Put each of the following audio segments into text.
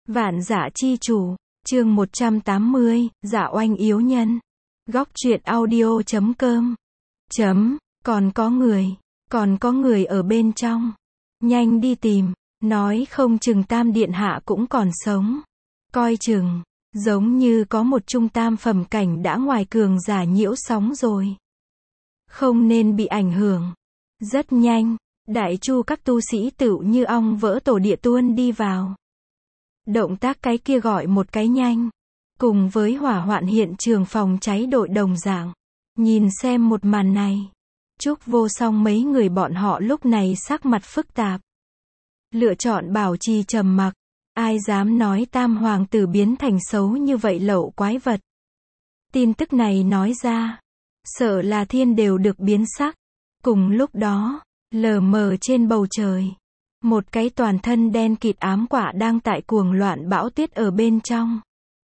Vạn Dã Chi Chủ, chương 180, Dạ Oanh yếu nhân. Góc truyện audio.com. Còn có người ở bên trong. Nhanh đi tìm, nói không chừng Tam Điện Hạ cũng còn sống. Coi chừng, giống như có một trung tam phẩm cảnh đã ngoài cường giả nhiễu sóng rồi. Không nên bị ảnh hưởng. Rất nhanh, đại chu các tu sĩ tựu như ong vỡ tổ địa tuôn đi vào. Động tác cái kia gọi một cái nhanh. Cùng với hỏa hoạn hiện trường phòng cháy đội đồng dạng. Nhìn xem một màn này. Trúc Vô Song mấy người bọn họ lúc này sắc mặt phức tạp. Lựa chọn bảo trì trầm mặc. Ai dám nói Tam Hoàng tử biến thành xấu như vậy lậu quái vật. Tin tức này nói ra. Sợ là thiên đều được biến sắc. Cùng lúc đó, lờ mờ trên bầu trời. Một cái toàn thân đen kịt ám quả đang tại cuồng loạn bão tuyết ở bên trong.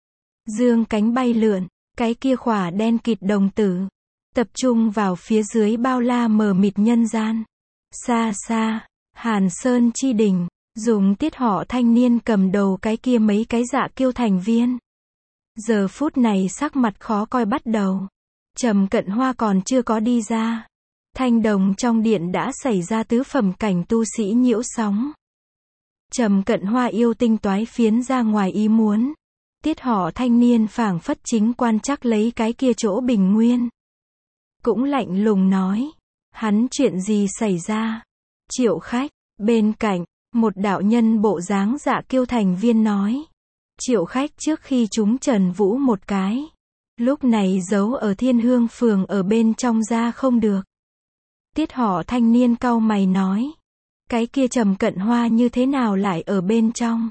Dương cánh bay lượn, cái kia khỏa đen kịt đồng tử. Tập trung vào phía dưới bao la mờ mịt nhân gian. Xa xa, Hàn Sơn chi đỉnh, dùng Tiết họ thanh niên cầm đầu cái kia mấy cái dạ kiêu thành viên. Giờ phút này sắc mặt khó coi bắt đầu. Trầm Cận Hoa còn chưa có đi ra. Thanh đồng trong điện đã xảy ra tứ phẩm cảnh tu sĩ nhiễu sóng. Trầm Cận Hoa yêu tinh toái phiến ra ngoài ý muốn. Tiết họ thanh niên phảng phất chính quan chắc lấy cái kia chỗ bình nguyên. Cũng lạnh lùng nói. Hắn chuyện gì xảy ra? Triệu Khách, bên cạnh, một đạo nhân bộ dáng dạ kiêu thành viên nói. Triệu Khách trước khi chúng Trần Vũ một cái. Lúc này giấu ở Thiên Hương phường ở bên trong ra không được. Tiết họ thanh niên cau mày nói. Cái kia Trầm Cận Hoa như thế nào lại ở bên trong?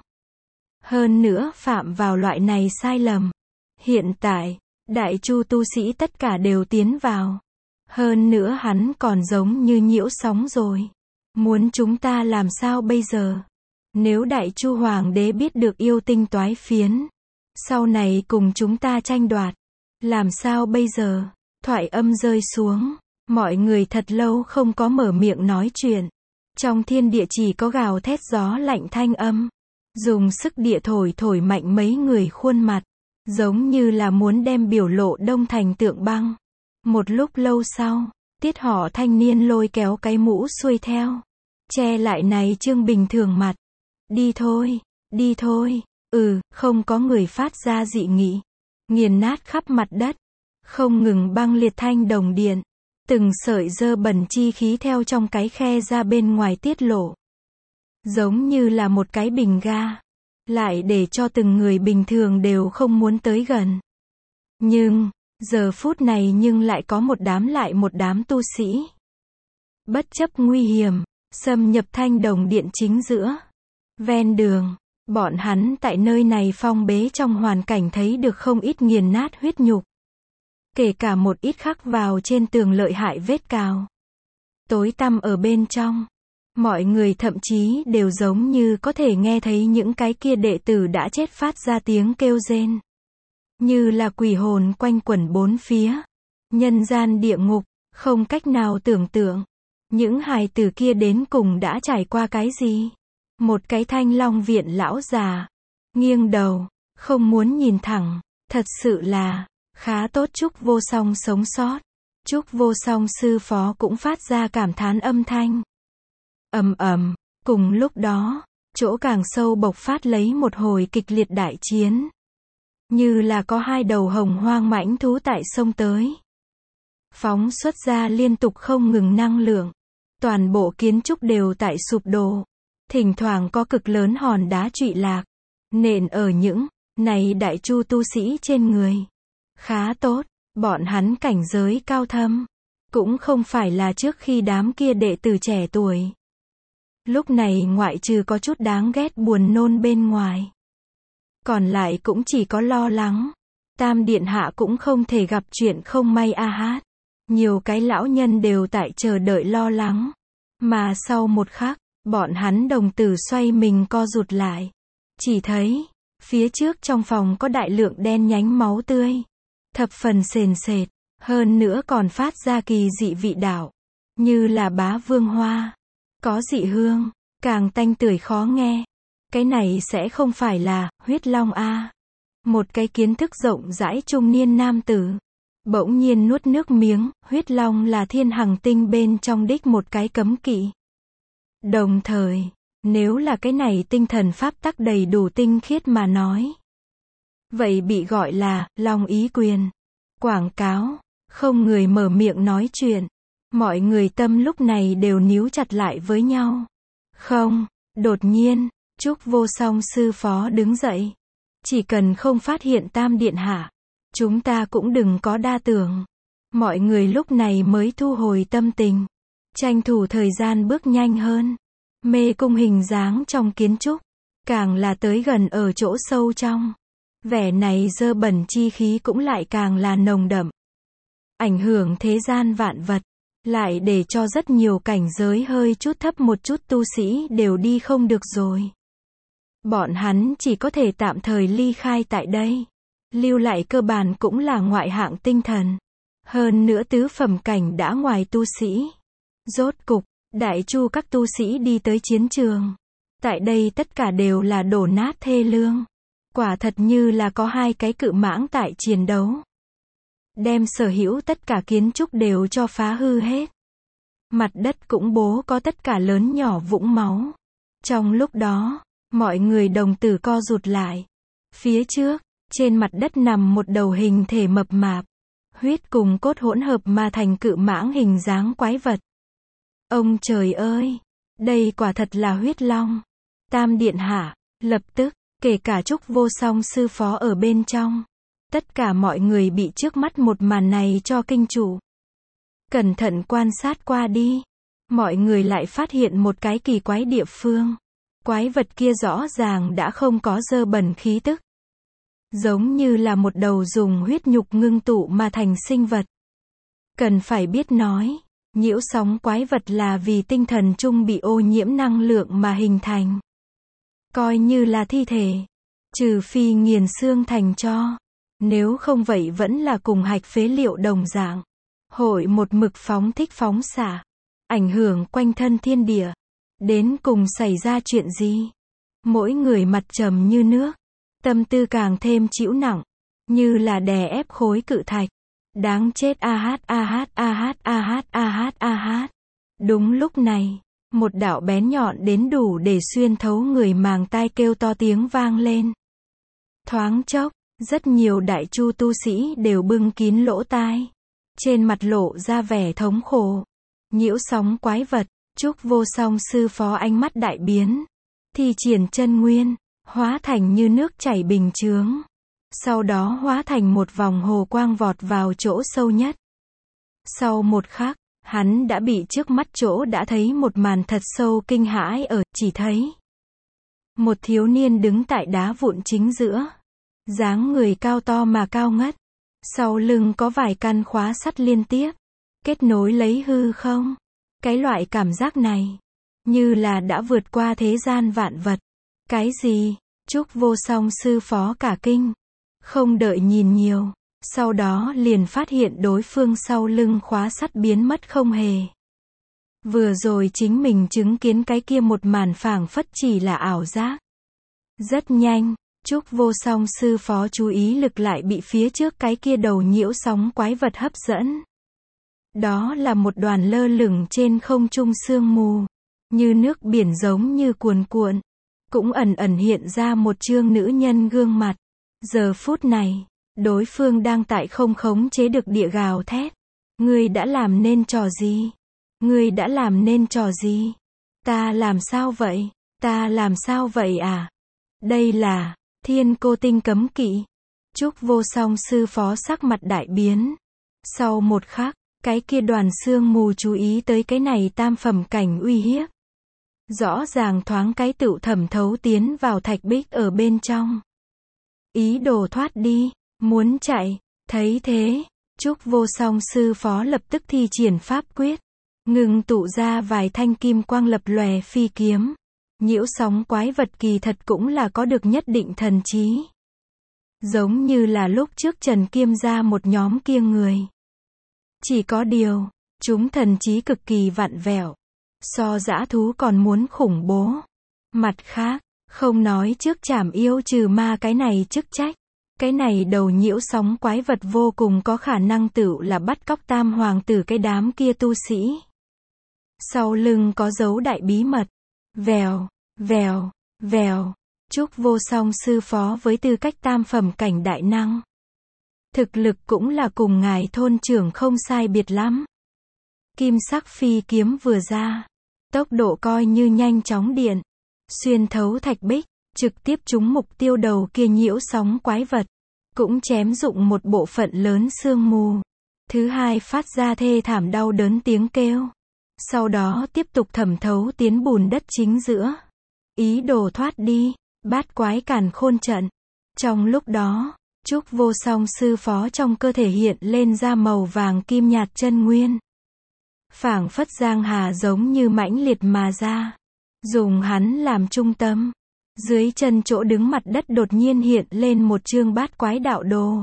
Hơn nữa phạm vào loại này sai lầm. Hiện tại, đại chu tu sĩ tất cả đều tiến vào. Hơn nữa hắn còn giống như nhiễu sóng rồi. Muốn chúng ta làm sao bây giờ? Nếu đại chu hoàng đế biết được yêu tinh toái phiến, sau này cùng chúng ta tranh đoạt, làm sao bây giờ? Thoại âm rơi xuống, mọi người thật lâu không có mở miệng nói chuyện. Trong thiên địa chỉ có gào thét gió lạnh thanh âm. Dùng sức địa thổi mạnh mấy người khuôn mặt. Giống như là muốn đem biểu lộ đông thành tượng băng. Một lúc lâu sau, Tiết họ thanh niên lôi kéo cái mũ xuôi theo. Che lại này trương bình thường mặt. Đi thôi, không có người phát ra dị nghị. Nghiền nát khắp mặt đất. Không ngừng băng liệt thanh đồng điện. Từng sợi dơ bẩn chi khí theo trong cái khe ra bên ngoài tiết lộ. Giống như là một cái bình ga. Lại để cho từng người bình thường đều không muốn tới gần. Nhưng, giờ phút này nhưng lại có một đám tu sĩ. Bất chấp nguy hiểm, xâm nhập thanh đồng điện chính giữa. Ven đường, bọn hắn tại nơi này phong bế trong hoàn cảnh thấy được không ít nghiền nát huyết nhục. Kể cả một ít khắc vào trên tường lợi hại vết cào. Tối tăm ở bên trong. Mọi người thậm chí đều giống như có thể nghe thấy những cái kia đệ tử đã chết phát ra tiếng kêu rên. Như là quỷ hồn quanh quẩn bốn phía. Nhân gian địa ngục, không cách nào tưởng tượng. Những hài tử kia đến cùng đã trải qua cái gì? Một cái Thanh Long viện lão già. Nghiêng đầu, không muốn nhìn thẳng. Thật sự là, khá tốt Trúc Vô Song sống sót. Trúc Vô Song sư phó cũng phát ra cảm thán âm thanh. Ầm, cùng lúc đó, chỗ càng sâu bộc phát lấy một hồi kịch liệt đại chiến. Như là có hai đầu hồng hoang mãnh thú tại sông tới. Phóng xuất ra liên tục không ngừng năng lượng. Toàn bộ kiến trúc đều tại sụp đổ. Thỉnh thoảng có cực lớn hòn đá trụy lạc. Nện ở những này đại chu tu sĩ trên người. Khá tốt, bọn hắn cảnh giới cao thâm. Cũng không phải là trước khi đám kia đệ tử trẻ tuổi. Lúc này ngoại trừ có chút đáng ghét buồn nôn bên ngoài. Còn lại cũng chỉ có lo lắng. Tam Điện Hạ cũng không thể gặp chuyện không may a hát. Nhiều cái lão nhân đều tại chờ đợi lo lắng. Mà sau một khắc, bọn hắn đồng tử xoay mình co rụt lại. Chỉ thấy, phía trước trong phòng có đại lượng đen nhánh máu tươi. Thập phần sền sệt, hơn nữa còn phát ra kỳ dị vị đạo. Như là bá vương hoa. Có dị hương, càng tanh tưởi khó nghe. Cái này sẽ không phải là huyết long a. Một cái kiến thức rộng rãi trung niên nam tử bỗng nhiên nuốt nước miếng, huyết long là thiên hằng tinh bên trong đích một cái cấm kỵ. Đồng thời, nếu là cái này tinh thần pháp tắc đầy đủ tinh khiết mà nói, vậy bị gọi là long ý quyền. Quảng cáo, không người mở miệng nói chuyện. Mọi người tâm lúc này đều níu chặt lại với nhau. Không, đột nhiên, Trúc Vô Song sư phó đứng dậy. Chỉ cần không phát hiện Tam Điện Hạ, chúng ta cũng đừng có đa tưởng. Mọi người lúc này mới thu hồi tâm tình, tranh thủ thời gian bước nhanh hơn. Mê cung hình dáng trong kiến trúc, càng là tới gần ở chỗ sâu trong. Vẻ này dơ bẩn chi khí cũng lại càng là nồng đậm. Ảnh hưởng thế gian vạn vật, lại để cho rất nhiều cảnh giới hơi chút thấp một chút tu sĩ đều đi không được rồi. Bọn hắn chỉ có thể tạm thời ly khai tại đây. Lưu lại cơ bản cũng là ngoại hạng tinh thần. Hơn nữa tứ phẩm cảnh đã ngoài tu sĩ. Rốt cục, đại chu các tu sĩ đi tới chiến trường. Tại đây tất cả đều là đổ nát thê lương. Quả thật như là có hai cái cự mãng tại chiến đấu. Đem sở hữu tất cả kiến trúc đều cho phá hư hết. Mặt đất cũng bố có tất cả lớn nhỏ vũng máu. Trong lúc đó, mọi người đồng tử co rụt lại. Phía trước, trên mặt đất nằm một đầu hình thể mập mạp. Huyết cùng cốt hỗn hợp mà thành cự mãng hình dáng quái vật. Ông trời ơi! Đây quả thật là huyết long. Tam Điện Hạ, lập tức, kể cả Trúc Vô Song sư phó ở bên trong. Tất cả mọi người bị trước mắt một màn này cho kinh trụ. Cẩn thận quan sát qua đi. Mọi người lại phát hiện một cái kỳ quái địa phương. Quái vật kia rõ ràng đã không có dơ bẩn khí tức. Giống như là một đầu dùng huyết nhục ngưng tụ mà thành sinh vật. Cần phải biết nói, nhiễu sóng quái vật là vì tinh thần chung bị ô nhiễm năng lượng mà hình thành. Coi như là thi thể. Trừ phi nghiền xương thành tro. Nếu không vậy vẫn là cùng hạch phế liệu đồng dạng. Hội một mực phóng thích phóng xạ. Ảnh hưởng quanh thân thiên địa. Đến cùng xảy ra chuyện gì? Mỗi người mặt trầm như nước. Tâm tư càng thêm chịu nặng. Như là đè ép khối cự thạch. Đáng chết a hát a hát a hát a hát a hát a hát. Đúng lúc này, một đạo bén nhọn đến đủ để xuyên thấu người màng tai kêu to tiếng vang lên. Thoáng chốc, rất nhiều đại chu tu sĩ đều bưng kín lỗ tai. Trên mặt lộ ra vẻ thống khổ. Nhiễu sóng quái vật, Trúc Vô Song sư phó ánh mắt đại biến. Thi triển chân nguyên, hóa thành như nước chảy bình chướng. Sau đó hóa thành một vòng hồ quang vọt vào chỗ sâu nhất. Sau một khắc, hắn đã bị trước mắt chỗ đã thấy một màn thật sâu kinh hãi ở, chỉ thấy một thiếu niên đứng tại đá vụn chính giữa. Dáng người cao to mà cao ngất. Sau lưng có vài căn khóa sắt liên tiếp. Kết nối lấy hư không. Cái loại cảm giác này, như là đã vượt qua thế gian vạn vật. Cái gì? Trúc Vô Song sư phó cả kinh. Không đợi nhìn nhiều. Sau đó liền phát hiện đối phương sau lưng khóa sắt biến mất không hề. Vừa rồi chính mình chứng kiến cái kia một màn phảng phất chỉ là ảo giác. Rất nhanh, Trúc Vô Song sư phó chú ý lực lại bị phía trước cái kia đầu nhiễu sóng quái vật hấp dẫn. Đó là một đoàn lơ lửng trên không trung sương mù. Như nước biển giống như cuồn cuộn. Cũng ẩn ẩn hiện ra một trương nữ nhân gương mặt. Giờ phút này, đối phương đang tại không khống chế được địa gào thét. Ngươi đã làm nên trò gì? Ngươi đã làm nên trò gì? Ta làm sao vậy? Ta làm sao vậy à? Đây là Thiên Cô Tinh cấm kỵ. Trúc Vô Song sư phó sắc mặt đại biến. Sau một khắc, cái kia đoàn sương mù chú ý tới cái này tam phẩm cảnh uy hiếp. Rõ ràng thoáng cái tựu thẩm thấu tiến vào thạch bích ở bên trong. Ý đồ thoát đi, muốn chạy. Thấy thế, Trúc Vô Song sư phó lập tức thi triển pháp quyết. Ngừng tụ ra vài thanh kim quang lập lòe phi kiếm. Nhiễu sóng quái vật kỳ thật cũng là có được nhất định thần trí. Giống như là lúc trước Trần Kiêm ra một nhóm kia người. Chỉ có điều, chúng thần trí cực kỳ vặn vẹo. So dã thú còn muốn khủng bố. Mặt khác, Không nói trước trảm yêu trừ ma cái này chức trách. Cái này đầu nhiễu sóng quái vật vô cùng có khả năng tựu là bắt cóc tam hoàng tử cái đám kia tu sĩ. Sau lưng có dấu đại bí mật. Vèo, vèo, vèo. Trúc Vô Song sư phó với tư cách tam phẩm cảnh đại năng. Thực lực cũng là cùng ngài thôn trưởng không sai biệt lắm. Kim sắc phi kiếm vừa ra. Tốc độ coi như nhanh chóng điện. Xuyên thấu thạch bích, trực tiếp trúng mục tiêu đầu kia nhiễu sóng quái vật. Cũng chém dụng một bộ phận lớn sương mù. Thứ hai phát ra thê thảm đau đớn tiếng kêu. Sau đó tiếp tục thẩm thấu tiến bùn đất chính giữa. Ý đồ thoát đi, bát quái càn khôn trận. Trong lúc đó, Trúc Vô Song sư phó trong cơ thể hiện lên ra màu vàng kim nhạt chân nguyên. Phảng phất giang hà giống như mãnh liệt mà ra. Dùng hắn làm trung tâm. Dưới chân chỗ đứng mặt đất đột nhiên hiện lên một chương bát quái đạo đồ.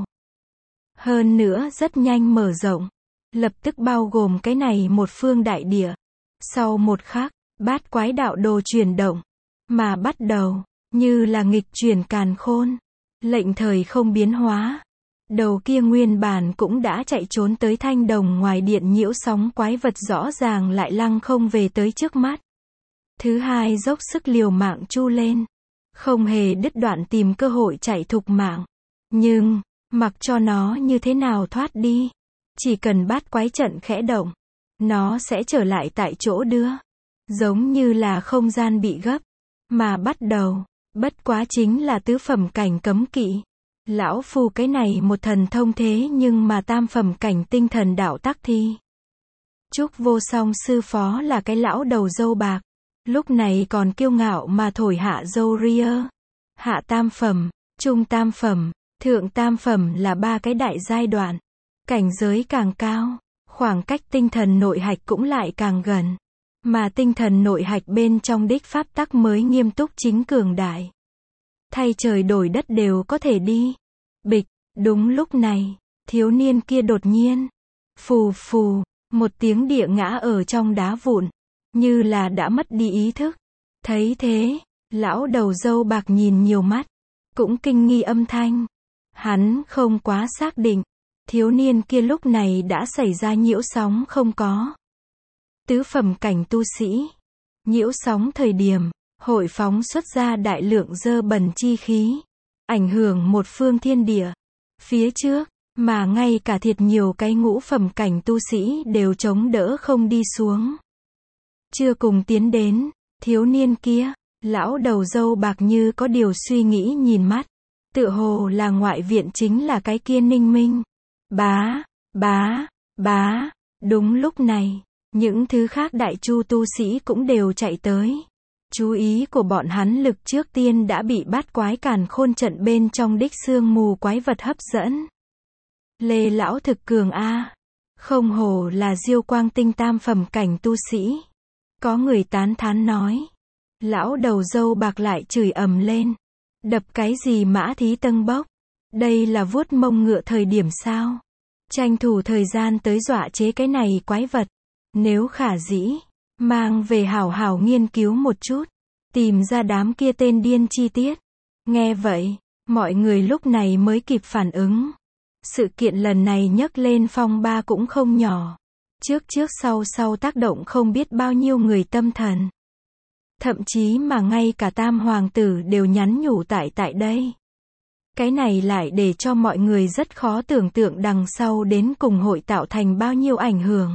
Hơn nữa rất nhanh mở rộng. Lập tức bao gồm cái này một phương đại địa. Sau một khắc, bát quái đạo đồ chuyển động. Mà bắt đầu, như là nghịch chuyển càn khôn. Lệnh thời không biến hóa. Đầu kia nguyên bản cũng đã chạy trốn tới thanh đồng ngoài điện nhiễu sóng quái vật rõ ràng lại lăng không về tới trước mắt. Thứ hai dốc sức liều mạng chu lên. Không hề đứt đoạn tìm cơ hội chạy thục mạng. Nhưng, mặc cho nó như thế nào thoát đi. Chỉ cần bát quái trận khẽ động. Nó sẽ trở lại tại chỗ đưa. Giống như là không gian bị gấp. Mà bắt đầu. Bất quá chính là tứ phẩm cảnh cấm kỵ. Lão phu cái này một thần thông thế nhưng mà tam phẩm cảnh tinh thần đạo tác thi. Trúc Vô Song sư phó là cái lão đầu râu bạc. Lúc này còn kiêu ngạo mà thổi hạ râu ria. Hạ tam phẩm, trung tam phẩm, thượng tam phẩm là ba cái đại giai đoạn. Cảnh giới càng cao, khoảng cách tinh thần nội hạch cũng lại càng gần. Mà tinh thần nội hạch bên trong đích pháp tắc mới nghiêm túc chính cường đại. Thay trời đổi đất đều có thể đi. Bịch, đúng lúc này, thiếu niên kia đột nhiên. Phù phù, một tiếng địa ngã ở trong đá vụn. Như là đã mất đi ý thức. Thấy thế, lão đầu râu bạc nhìn nhiều mắt. Cũng kinh nghi âm thanh. Hắn không quá xác định. Thiếu niên kia lúc này đã xảy ra nhiễu sóng không có. Tứ phẩm cảnh tu sĩ. Nhiễu sóng thời điểm, hội phóng xuất ra đại lượng dơ bẩn chi khí. Ảnh hưởng một phương thiên địa. Phía trước, mà ngay cả thiệt nhiều cái ngũ phẩm cảnh tu sĩ đều chống đỡ không đi xuống. Chưa cùng tiến đến, thiếu niên kia, lão đầu râu bạc như có điều suy nghĩ nhìn mắt. Tựa hồ là ngoại viện chính là cái kia Ninh Minh. Bá, bá, bá, đúng lúc này, những thứ khác đại chu tu sĩ cũng đều chạy tới. Chú ý của bọn hắn lực trước tiên đã bị bát quái càn khôn trận bên trong đích sương mù quái vật hấp dẫn. Lê lão thực cường a, không hổ là Diêu Quang Tinh tam phẩm cảnh tu sĩ. Có người tán thán nói. Lão đầu râu bạc lại chửi ầm lên. Đập cái gì mã thí tân bốc? Đây là vuốt mông ngựa thời điểm sao? Tranh thủ thời gian tới dọa chế cái này quái vật. Nếu khả dĩ, mang về hảo hảo nghiên cứu một chút. Tìm ra đám kia tên điên chi tiết. Nghe vậy, mọi người lúc này mới kịp phản ứng. Sự kiện lần này nhấc lên phong ba cũng không nhỏ. Trước sau tác động không biết bao nhiêu người tâm thần. Thậm chí mà ngay cả tam hoàng tử đều nhắn nhủ tại đây. Cái này lại để cho mọi người rất khó tưởng tượng đằng sau đến cùng hội tạo thành bao nhiêu ảnh hưởng.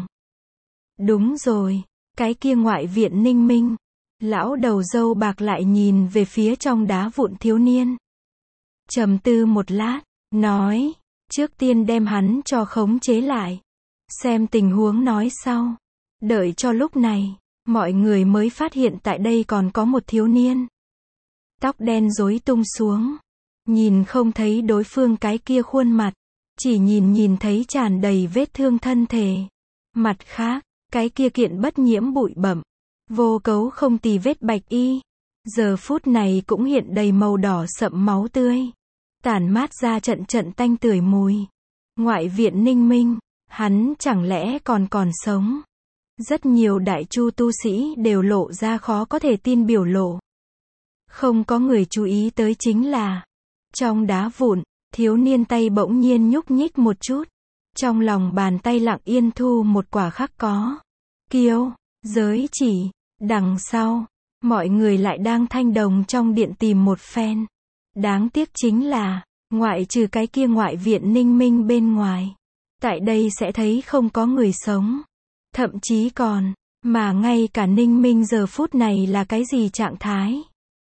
Đúng rồi, cái kia ngoại viện Ninh Minh. Lão đầu râu bạc lại nhìn về phía trong đá vụn thiếu niên. Trầm tư một lát, nói, trước tiên đem hắn cho khống chế lại. Xem tình huống nói sau. Đợi cho lúc này, mọi người mới phát hiện tại đây còn có một thiếu niên. Tóc đen rối tung xuống. Nhìn không thấy đối phương cái kia khuôn mặt. Chỉ nhìn thấy tràn đầy vết thương thân thể. Mặt khác, cái kia kiện bất nhiễm bụi bặm. Vô cấu không tì vết bạch y. Giờ phút này cũng hiện đầy màu đỏ sậm máu tươi. Tản mát ra trận tanh tưởi mùi. Ngoại viện Ninh Minh. Hắn chẳng lẽ còn sống? Rất nhiều đại chu tu sĩ đều lộ ra khó có thể tin biểu lộ. Không có người chú ý tới chính là, trong đá vụn, thiếu niên tay bỗng nhiên nhúc nhích một chút. Trong lòng bàn tay lặng yên thu một quả khắc có kiêu, giới chỉ. Đằng sau, mọi người lại đang thanh đồng trong điện tìm một phen. Đáng tiếc chính là, ngoại trừ cái kia ngoại viện Ninh Minh bên ngoài, tại đây sẽ thấy không có người sống. Thậm chí còn, mà ngay cả Ninh Minh giờ phút này là cái gì trạng thái.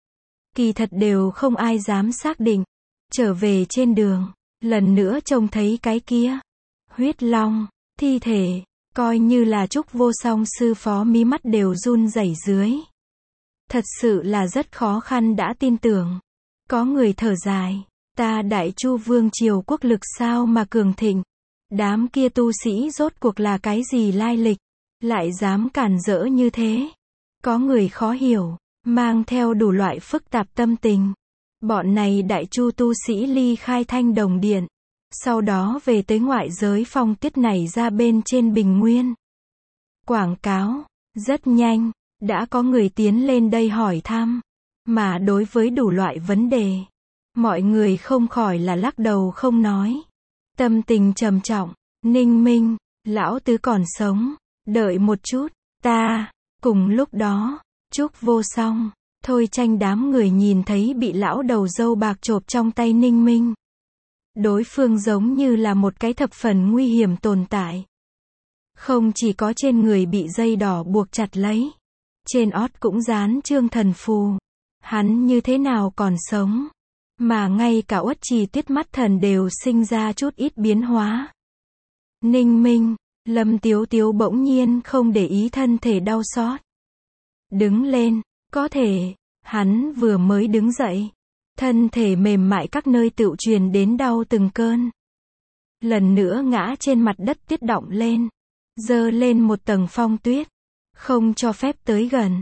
Kỳ thật đều không ai dám xác định. Trở về trên đường, lần nữa trông thấy cái kia huyết long, thi thể, coi như là Trúc Vô Song sư phó mí mắt đều run rẩy dưới. Thật sự là rất khó khăn đã tin tưởng. Có người thở dài, ta Đại Chu vương triều quốc lực sao mà cường thịnh. Đám kia tu sĩ rốt cuộc là cái gì lai lịch, lại dám cản rỡ như thế. Có người khó hiểu, mang theo đủ loại phức tạp tâm tình. Bọn này Đại Chu tu sĩ ly khai Thanh Đồng Điện, sau đó về tới ngoại giới phong tiết này ra bên trên Bình Nguyên. Quảng cáo, rất nhanh, đã có người tiến lên đây hỏi thăm. Mà đối với đủ loại vấn đề, mọi người không khỏi là lắc đầu không nói. Tâm tình trầm trọng, Ninh Minh, lão tứ còn sống, đợi một chút, ta, cùng lúc đó, Trúc Vô Song, Thôi Tranh đám người nhìn thấy bị lão đầu râu bạc chộp trong tay Ninh Minh. Đối phương giống như là một cái thập phần nguy hiểm tồn tại. Không chỉ có trên người bị dây đỏ buộc chặt lấy, trên ót cũng dán trương thần phù. Hắn như thế nào còn sống, mà ngay cả Uất Trì Tiết mắt thần đều sinh ra chút ít biến hóa. Ninh Minh, Lâm Tiếu Tiếu bỗng nhiên không để ý thân thể đau xót. Đứng lên, có thể, hắn vừa mới đứng dậy, thân thể mềm mại các nơi tựu truyền đến đau từng cơn. Lần nữa ngã trên mặt đất tuyết đọng lên, dơ lên một tầng phong tuyết, không cho phép tới gần.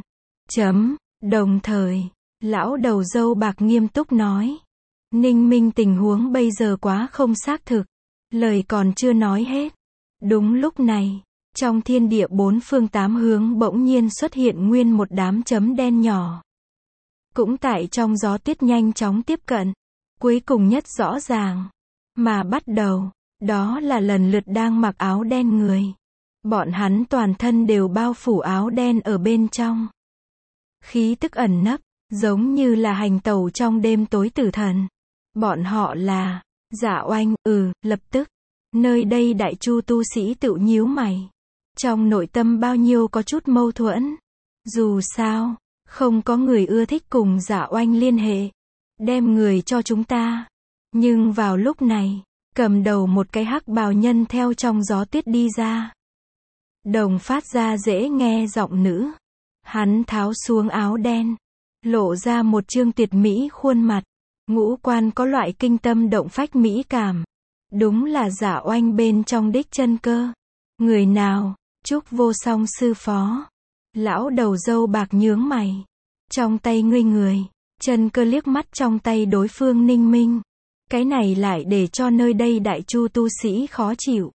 Đồng thời, lão đầu râu bạc nghiêm túc nói. Ninh Minh tình huống bây giờ quá không xác thực. Lời còn chưa nói hết. Đúng lúc này, trong thiên địa bốn phương tám hướng bỗng nhiên xuất hiện nguyên một đám chấm đen nhỏ. Cũng tại trong gió tuyết nhanh chóng tiếp cận. Cuối cùng nhất rõ ràng. Mà bắt đầu, đó là lần lượt đang mặc áo đen người. Bọn hắn toàn thân đều bao phủ áo đen ở bên trong. Khí tức ẩn nấp, giống như là hành tẩu trong đêm tối tử thần. Bọn họ là Dạ Oanh, lập tức. Nơi đây Đại Chu tu sĩ tự nhíu mày. Trong nội tâm bao nhiêu có chút mâu thuẫn. Dù sao, không có người ưa thích cùng Dạ Oanh liên hệ. Đem người cho chúng ta. Nhưng vào lúc này, cầm đầu một cái hắc bào nhân theo trong gió tuyết đi ra. Đồng phát ra dễ nghe giọng nữ. Hắn tháo xuống áo đen, lộ ra một trương tuyệt mỹ khuôn mặt, ngũ quan có loại kinh tâm động phách mỹ cảm. Đúng là Dạ Oanh bên trong đích chân cơ. Người nào? Trúc Vô Song sư phó. Lão đầu râu bạc nhướng mày. Trong tay ngươi người, chân cơ liếc mắt trong tay đối phương Ninh Minh. Cái này lại để cho nơi đây Đại Chu tu sĩ khó chịu.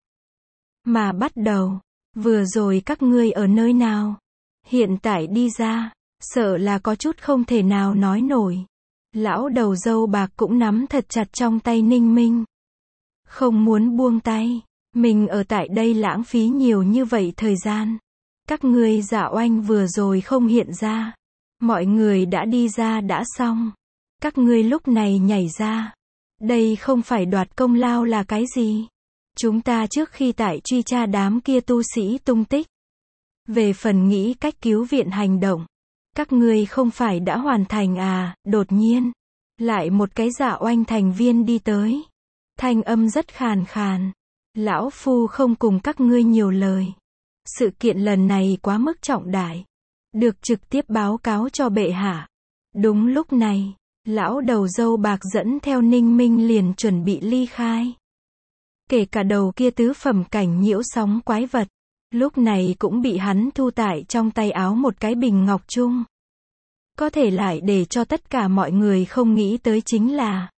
Mà bắt đầu, vừa rồi các ngươi ở nơi nào? Hiện tại đi ra, sợ là có chút không thể nào nói nổi. Lão đầu râu bạc cũng nắm thật chặt trong tay Ninh Minh. Không muốn buông tay. Mình ở tại đây lãng phí nhiều như vậy thời gian. Các ngươi Dạ Oanh vừa rồi không hiện ra. Mọi người đã đi ra đã xong. Các ngươi lúc này nhảy ra. Đây không phải đoạt công lao là cái gì? Chúng ta trước khi tại truy tra đám kia tu sĩ tung tích. Về phần nghĩ cách cứu viện hành động. Các ngươi không phải đã hoàn thành à? Đột nhiên, lại một cái Dạ Oanh thành viên đi tới. Thanh âm rất khàn khàn. Lão phu không cùng các ngươi nhiều lời. Sự kiện lần này quá mức trọng đại. Được trực tiếp báo cáo cho bệ hạ. Đúng lúc này, lão đầu râu bạc dẫn theo Ninh Minh liền chuẩn bị ly khai. Kể cả đầu kia tứ phẩm cảnh nhiễu sóng quái vật. Lúc này cũng bị hắn thu tại trong tay áo một cái bình ngọc chung. Có thể lại để cho tất cả mọi người không nghĩ tới chính là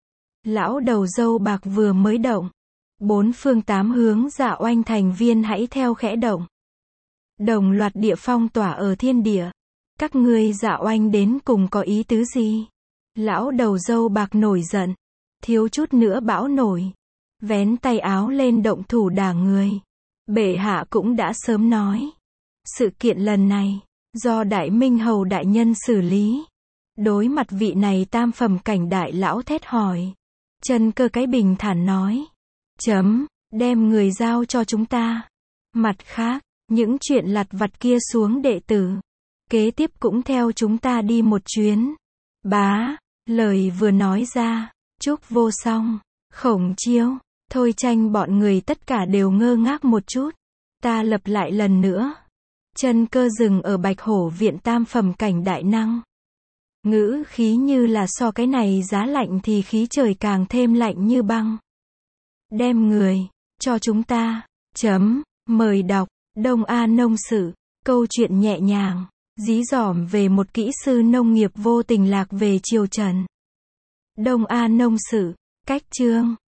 lão đầu râu bạc vừa mới động. Bốn phương tám hướng Dạ Oanh thành viên hãy theo khẽ động. Đồng loạt địa phong tỏa ở thiên địa. Các ngươi dạ oanh đến cùng có ý tứ gì? Lão đầu râu bạc nổi giận. Thiếu chút nữa bão nổi. Vén tay áo lên động thủ đả người. Bệ hạ cũng đã sớm nói. Sự kiện lần này, do Đại Minh Hầu đại nhân xử lý. Đối mặt vị này tam phẩm cảnh đại lão thét hỏi. Chân Cơ cái bình thản nói. Đem người giao cho chúng ta. Mặt khác, những chuyện lặt vặt kia xuống đệ tử. Kế tiếp cũng theo chúng ta đi một chuyến. Bá, lời vừa nói ra, Trúc Vô Song, Khổng Chiêu, Thôi Tranh bọn người tất cả đều ngơ ngác một chút. Ta lặp lại lần nữa. Chân Cơ dừng ở Bạch Hổ viện tam phẩm cảnh đại năng. Ngữ khí như là so cái này giá lạnh thì khí trời càng thêm lạnh như băng. Đem người, cho chúng ta. Mời đọc, Đông A Nông Sự, câu chuyện nhẹ nhàng, dí dỏm về một kỹ sư nông nghiệp vô tình lạc về triều Trần. Đông A Nông Sự, cách chương.